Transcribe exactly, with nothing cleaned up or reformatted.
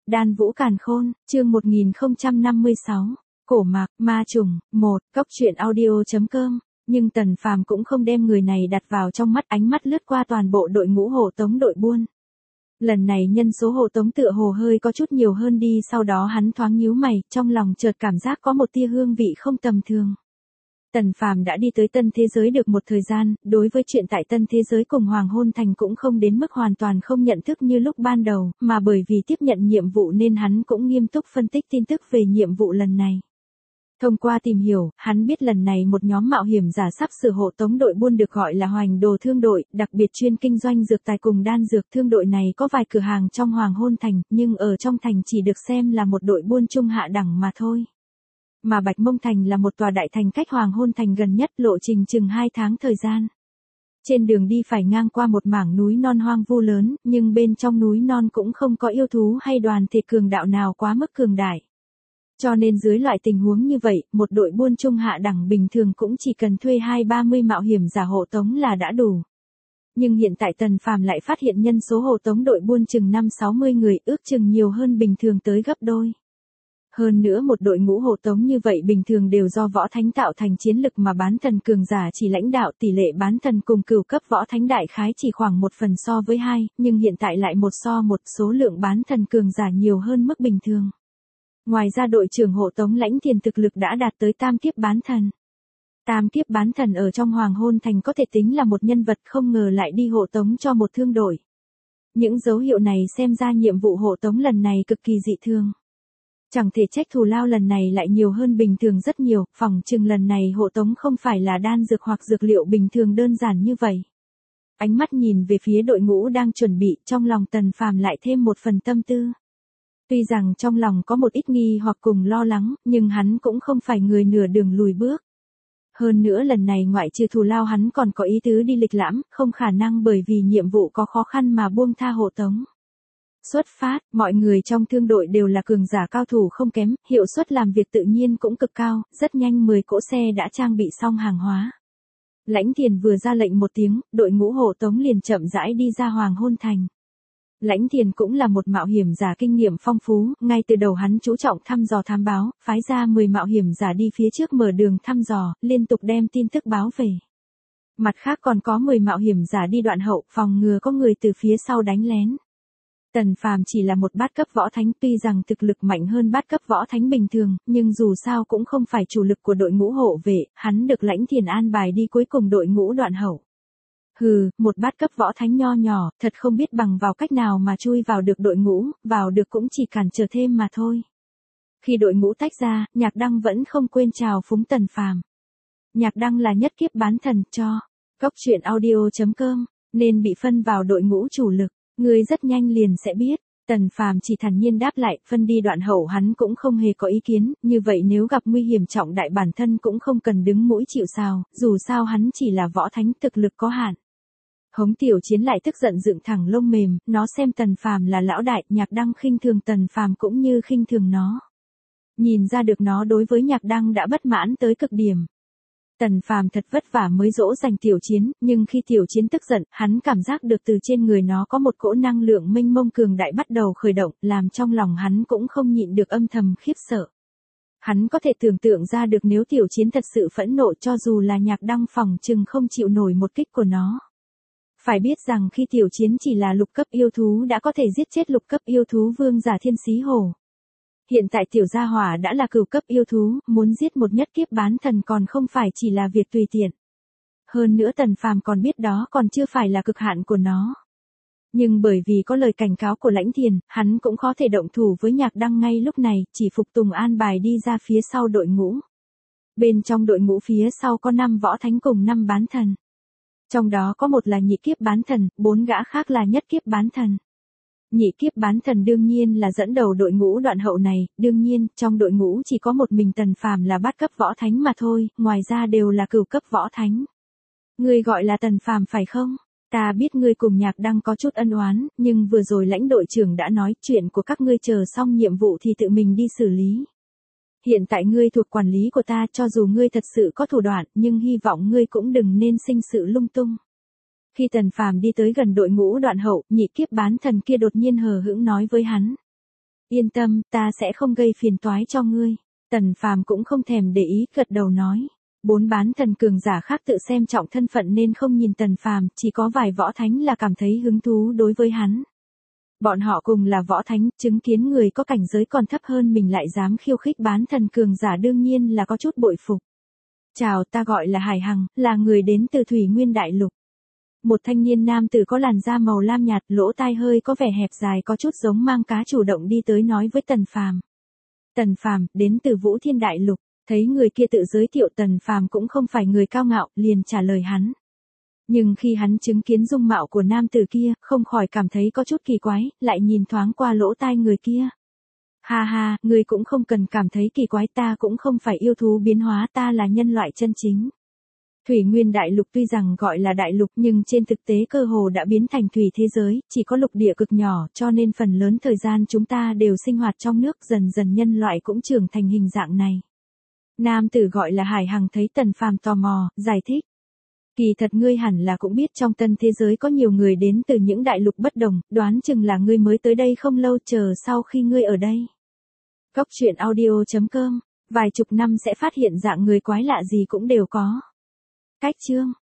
Đan Vũ Càn Khôn, chương một nghìn không trăm năm mươi sáu. Cổ Mạc, Ma Trùng, một, Cốc truyện audio.com. Nhưng Tần Phàm cũng không đem người này đặt vào trong mắt, ánh mắt lướt qua toàn bộ đội ngũ hộ tống đội buôn. Lần này nhân số hộ tống tựa hồ hơi có chút nhiều hơn đi, sau đó hắn thoáng nhíu mày, trong lòng chợt cảm giác có một tia hương vị không tầm thường. Tần Phàm đã đi tới Tân Thế Giới được một thời gian, đối với chuyện tại Tân Thế Giới cùng Hoàng Hôn Thành cũng không đến mức hoàn toàn không nhận thức như lúc ban đầu, mà bởi vì tiếp nhận nhiệm vụ nên hắn cũng nghiêm túc phân tích tin tức về nhiệm vụ lần này. Thông qua tìm hiểu, hắn biết lần này một nhóm mạo hiểm giả sắp sửa hộ tống đội buôn được gọi là Hoành Đồ Thương đội, đặc biệt chuyên kinh doanh dược tài cùng đan dược. Thương đội này có vài cửa hàng trong Hoàng Hôn Thành, nhưng ở trong thành chỉ được xem là một đội buôn trung hạ đẳng mà thôi. Mà Bạch Mông Thành là một tòa đại thành cách Hoàng Hôn Thành gần nhất, lộ trình chừng hai tháng thời gian. Trên đường đi phải ngang qua một mảng núi non hoang vu lớn, nhưng bên trong núi non cũng không có yêu thú hay đoàn thể cường đạo nào quá mức cường đại. Cho nên dưới loại tình huống như vậy, một đội buôn trung hạ đẳng bình thường cũng chỉ cần thuê hai ba mươi mạo hiểm giả hộ tống là đã đủ. Nhưng hiện tại Tần Phàm lại phát hiện nhân số hộ tống đội buôn chừng năm sáu mươi người, ước chừng nhiều hơn bình thường tới gấp đôi. Hơn nữa một đội ngũ hộ tống như vậy bình thường đều do võ thánh tạo thành chiến lực, mà bán thần cường giả chỉ lãnh đạo, tỷ lệ bán thần cùng cửu cấp võ thánh đại khái chỉ khoảng một phần so với hai, nhưng hiện tại lại một so một, số lượng bán thần cường giả nhiều hơn mức bình thường. Ngoài ra đội trưởng hộ tống Lãnh Thiền thực lực đã đạt tới tam kiếp bán thần. Tam kiếp bán thần ở trong Hoàng Hôn Thành có thể tính là một nhân vật, không ngờ lại đi hộ tống cho một thương đội. Những dấu hiệu này xem ra nhiệm vụ hộ tống lần này cực kỳ dị thường. Chẳng thể trách thù lao lần này lại nhiều hơn bình thường rất nhiều, phỏng chừng lần này hộ tống không phải là đan dược hoặc dược liệu bình thường đơn giản như vậy. Ánh mắt nhìn về phía đội ngũ đang chuẩn bị, trong lòng Tần Phàm lại thêm một phần tâm tư. Tuy rằng trong lòng có một ít nghi hoặc cùng lo lắng, nhưng hắn cũng không phải người nửa đường lùi bước. Hơn nữa lần này ngoại trừ thù lao hắn còn có ý tứ đi lịch lãm, không khả năng bởi vì nhiệm vụ có khó khăn mà buông tha hộ tống. Xuất phát, mọi người trong thương đội đều là cường giả cao thủ không kém, hiệu suất làm việc tự nhiên cũng cực cao, rất nhanh mười cỗ xe đã trang bị xong hàng hóa. Lãnh Thiền vừa ra lệnh một tiếng, đội ngũ hộ tống liền chậm rãi đi ra Hoàng Hôn Thành. Lãnh Thiền cũng là một mạo hiểm giả kinh nghiệm phong phú, ngay từ đầu hắn chú trọng thăm dò thám báo, phái ra mười mạo hiểm giả đi phía trước mở đường thăm dò, liên tục đem tin tức báo về. Mặt khác còn có mười mạo hiểm giả đi đoạn hậu, phòng ngừa có người từ phía sau đánh lén. Tần Phàm chỉ là một bát cấp võ thánh, tuy rằng thực lực mạnh hơn bát cấp võ thánh bình thường, nhưng dù sao cũng không phải chủ lực của đội ngũ hộ vệ, hắn được Lãnh Thiền an bài đi cuối cùng đội ngũ đoạn hậu. Hừ, một bát cấp võ thánh nho nhỏ, thật không biết bằng vào cách nào mà chui vào được đội ngũ, vào được cũng chỉ cản trở thêm mà thôi. Khi đội ngũ tách ra, Nhạc Đăng vẫn không quên chào phúng Tần Phàm. Nhạc Đăng là nhất kiếp bán thần, cho Cốc truyện audio.com, nên bị phân vào đội ngũ chủ lực. Ngươi rất nhanh liền sẽ biết. Tần Phàm chỉ thản nhiên đáp lại, phân đi đoạn hậu hắn cũng không hề có ý kiến, như vậy nếu gặp nguy hiểm trọng đại bản thân cũng không cần đứng mũi chịu sào, dù sao hắn chỉ là võ thánh, thực lực có hạn. Hống Tiểu Chiến lại tức giận dựng thẳng lông mềm, nó xem Tần Phàm là lão đại, Nhạc Đăng khinh thường Tần Phàm cũng như khinh thường nó. Nhìn ra được nó đối với Nhạc Đăng đã bất mãn tới cực điểm. Tần Phàm thật vất vả mới dỗ dành Tiểu Chiến, nhưng khi Tiểu Chiến tức giận, hắn cảm giác được từ trên người nó có một cỗ năng lượng mênh mông cường đại bắt đầu khởi động, làm trong lòng hắn cũng không nhịn được âm thầm khiếp sợ. Hắn có thể tưởng tượng ra được nếu Tiểu Chiến thật sự phẫn nộ, cho dù là Nhạc Đăng phòng chừng không chịu nổi một kích của nó. Phải biết rằng khi Tiểu Chiến chỉ là lục cấp yêu thú đã có thể giết chết lục cấp yêu thú vương giả Thiên Xí Hổ. Hiện tại tiểu gia hỏa đã là cửu cấp yêu thú, muốn giết một nhất kiếp bán thần còn không phải chỉ là việc tùy tiện. Hơn nữa Tần Phàm còn biết đó còn chưa phải là cực hạn của nó. Nhưng bởi vì có lời cảnh cáo của Lãnh Thiền, hắn cũng khó thể động thủ với Nhạc Đăng ngay lúc này, chỉ phục tùng an bài đi ra phía sau đội ngũ. Bên trong đội ngũ phía sau có năm võ thánh cùng năm bán thần. Trong đó có một là nhị kiếp bán thần, bốn gã khác là nhất kiếp bán thần. Nhị kiếp bán thần đương nhiên là dẫn đầu đội ngũ đoạn hậu này, đương nhiên, trong đội ngũ chỉ có một mình Tần Phàm là bát cấp võ thánh mà thôi, ngoài ra đều là cửu cấp võ thánh. Ngươi gọi là Tần Phàm phải không? Ta biết ngươi cùng Nhạc Đăng có chút ân oán, nhưng vừa rồi lãnh đội trưởng đã nói chuyện của các ngươi chờ xong nhiệm vụ thì tự mình đi xử lý. Hiện tại ngươi thuộc quản lý của ta, cho dù ngươi thật sự có thủ đoạn, nhưng hy vọng ngươi cũng đừng nên sinh sự lung tung. Khi Tần Phàm đi tới gần đội ngũ đoạn hậu, nhị kiếp bán thần kia đột nhiên hờ hững nói với hắn. Yên tâm, ta sẽ không gây phiền toái cho ngươi. Tần Phàm cũng không thèm để ý, gật đầu nói. Bốn bán thần cường giả khác tự xem trọng thân phận nên không nhìn Tần Phàm, chỉ có vài võ thánh là cảm thấy hứng thú đối với hắn. Bọn họ cùng là võ thánh, chứng kiến người có cảnh giới còn thấp hơn mình lại dám khiêu khích bán thần cường giả đương nhiên là có chút bội phục. Chào, ta gọi là Hải Hằng, là người đến từ Thủy Nguyên Đại Lục. Một thanh niên nam tử có làn da màu lam nhạt, lỗ tai hơi có vẻ hẹp dài có chút giống mang cá chủ động đi tới nói với Tần Phàm. Tần Phàm, đến từ Vũ Thiên Đại Lục, thấy người kia tự giới thiệu Tần Phàm cũng không phải người cao ngạo, liền trả lời hắn. Nhưng khi hắn chứng kiến dung mạo của nam tử kia, không khỏi cảm thấy có chút kỳ quái, lại nhìn thoáng qua lỗ tai người kia. Ha ha, ngươi cũng không cần cảm thấy kỳ quái, ta cũng không phải yêu thú biến hóa, ta là nhân loại chân chính. Thủy Nguyên Đại Lục tuy rằng gọi là đại lục nhưng trên thực tế cơ hồ đã biến thành thủy thế giới, chỉ có lục địa cực nhỏ cho nên phần lớn thời gian chúng ta đều sinh hoạt trong nước, dần dần nhân loại cũng trưởng thành hình dạng này. Nam tử gọi là Hải Hằng thấy Tần Phàm tò mò, giải thích. Kỳ thật ngươi hẳn là cũng biết trong tân thế giới có nhiều người đến từ những đại lục bất đồng, đoán chừng là ngươi mới tới đây không lâu, chờ sau khi ngươi ở đây. Cốc truyện audio chấm com, vài chục năm sẽ phát hiện dạng người quái lạ gì cũng đều có. Cách chương